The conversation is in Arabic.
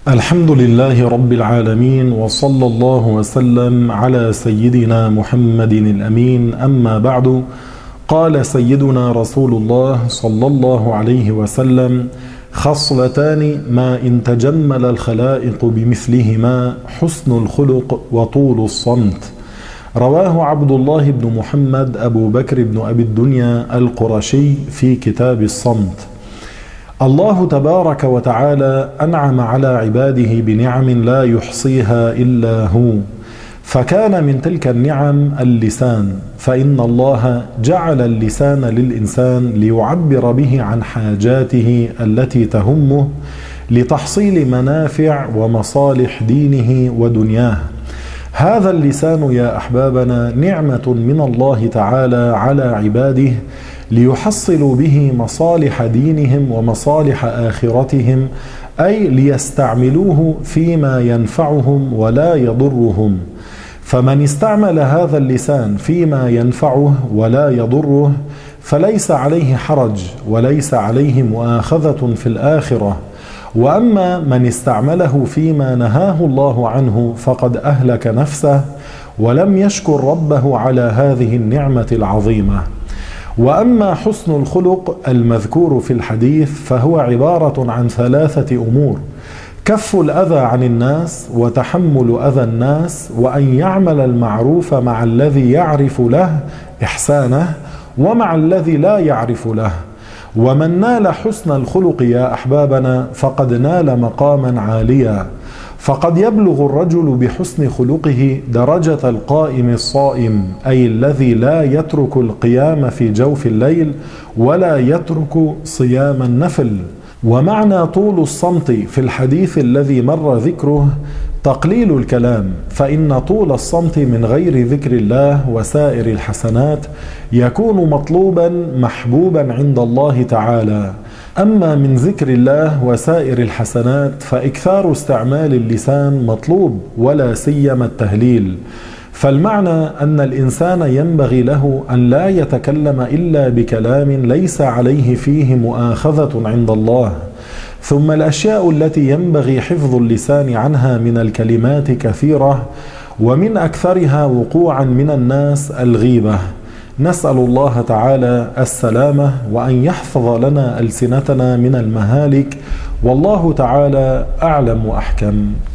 الحمد لله رب العالمين، وصلى الله وسلم على سيدنا محمد الأمين. أما بعد، قال سيدنا رسول الله صلى الله عليه وسلم: خصلتان ما إن تجمل الخلائق بمثلهما حسن الخلق وطول الصمت. رواه عبد الله بن محمد أبو بكر بن أبي الدنيا القرشي في كتاب الصمت. الله تبارك وتعالى أنعم على عباده بنعم لا يحصيها إلا هو، فكان من تلك النعم اللسان، فإن الله جعل اللسان للإنسان ليعبر به عن حاجاته التي تهمه لتحصيل منافع ومصالح دينه ودنياه. هذا اللسان يا أحبابنا نعمة من الله تعالى على عباده ليحصلوا به مصالح دينهم ومصالح آخرتهم، أي ليستعملوه فيما ينفعهم ولا يضرهم. فمن استعمل هذا اللسان فيما ينفعه ولا يضره فليس عليه حرج وليس عليه مؤاخذة في الآخرة. وأما من استعمله فيما نهاه الله عنه فقد أهلك نفسه ولم يشكر ربه على هذه النعمة العظيمة. وأما حسن الخلق المذكور في الحديث فهو عبارة عن ثلاثة أمور: كف الأذى عن الناس، وتحمل أذى الناس، وأن يعمل المعروف مع الذي يعرف له إحسانه ومع الذي لا يعرف له. ومن نال حسن الخلق يا أحبابنا فقد نال مقاما عاليا، فقد يبلغ الرجل بحسن خلقه درجة القائم الصائم، أي الذي لا يترك القيام في جوف الليل ولا يترك صيام النفل. ومعنى طول الصمت في الحديث الذي مر ذكره تقليل الكلام، فإن طول الصمت من غير ذكر الله وسائر الحسنات يكون مطلوبا محبوبا عند الله تعالى. أما من ذكر الله وسائر الحسنات فإكثار استعمال اللسان مطلوب، ولا سيما التهليل. فالمعنى أن الإنسان ينبغي له أن لا يتكلم إلا بكلام ليس عليه فيه مؤاخذة عند الله. ثم الأشياء التي ينبغي حفظ اللسان عنها من الكلمات كثيرة، ومن أكثرها وقوعا من الناس الغيبة. نسأل الله تعالى السلامة، وأن يحفظ لنا ألسنتنا من المهالك، والله تعالى أعلم وأحكم.